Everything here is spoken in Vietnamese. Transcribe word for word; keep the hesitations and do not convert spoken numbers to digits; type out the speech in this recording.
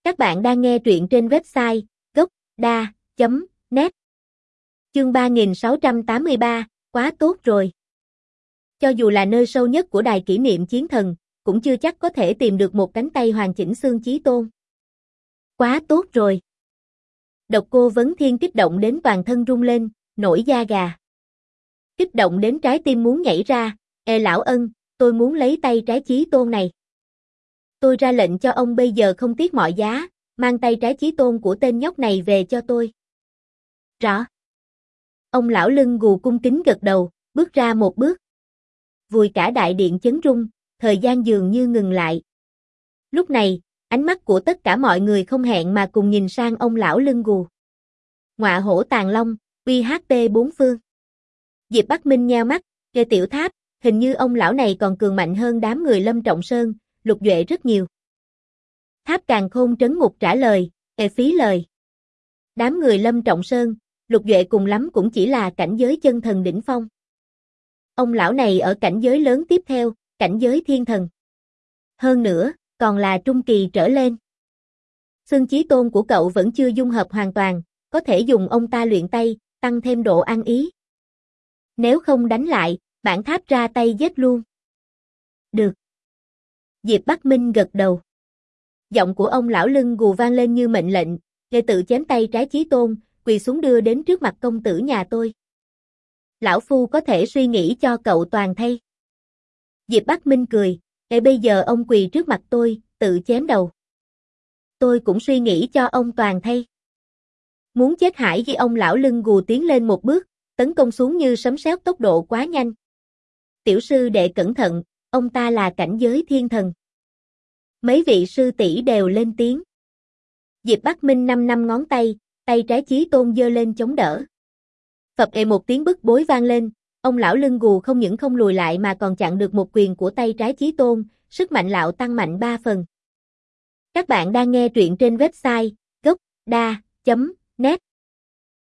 Các bạn đang nghe truyện trên website gốc đa chấm net. Chương ba nghìn sáu trăm tám mươi ba, quá tốt rồi. Cho dù là nơi sâu nhất của đài kỷ niệm chiến thần, cũng chưa chắc có thể tìm được một cánh tay hoàn chỉnh xương chí tôn. Quá tốt rồi. Độc Cô Vấn Thiên kích động đến toàn thân rung lên, nổi da gà. Kích động đến trái tim muốn nhảy ra, "Ê lão Ân, tôi muốn lấy tay trái chí tôn này. Tôi ra lệnh cho ông bây giờ không tiếc mọi giá, mang tay trái chí tôn của tên nhóc này về cho tôi." Rõ. Ông lão lưng gù cung kính gật đầu, bước ra một bước. Vùi cả đại điện chấn rung, thời gian dường như ngừng lại. Lúc này, ánh mắt của tất cả mọi người không hẹn mà cùng nhìn sang ông lão lưng gù. Ngọa hổ tàng long, uy hát tê bốn phương. Diệp Bắc Minh nheo mắt, "Kê Tiểu Tháp, hình như ông lão này còn cường mạnh hơn đám người Lâm Trọng Sơn, Lục Duệ rất nhiều." Tháp Càn Khôn trấn ngục trả lời, "Ê phí lời. Đám người Lâm Trọng Sơn, Lục Duệ cùng lắm cũng chỉ là cảnh giới chân thần đỉnh phong. Ông lão này ở cảnh giới lớn tiếp theo, cảnh giới thiên thần. Hơn nữa, còn là trung kỳ trở lên. Xương chí tôn của cậu vẫn chưa dung hợp hoàn toàn, có thể dùng ông ta luyện tay, tăng thêm độ ăn ý. Nếu không đánh lại, bản tháp ra tay giết luôn." "Được." Diệp Bắc Minh gật đầu. Giọng của ông lão lưng gù vang lên như mệnh lệnh, "Đệ tự chém tay trái chí tôn, quỳ xuống đưa đến trước mặt công tử nhà tôi. Lão phu có thể suy nghĩ cho cậu toàn thay." Diệp Bắc Minh cười, "Ê bây giờ ông quỳ trước mặt tôi, tự chém đầu. Tôi cũng suy nghĩ cho ông toàn thay." Muốn chết hãi khi ông lão lưng gù tiến lên một bước, tấn công xuống như sấm sét, tốc độ quá nhanh. "Tiểu sư đệ cẩn thận, ông ta là cảnh giới thiên thần." Mấy vị sư tỷ đều lên tiếng. Diệp Bắc Minh năm năm ngón tay, tay trái chí tôn giơ lên chống đỡ. Phập ệ một tiếng bức bối vang lên, ông lão lưng gù không những không lùi lại mà còn chặn được một quyền của tay trái chí tôn, sức mạnh lão tăng mạnh ba phần. Các bạn đang nghe truyện trên website gốc đa chấm net.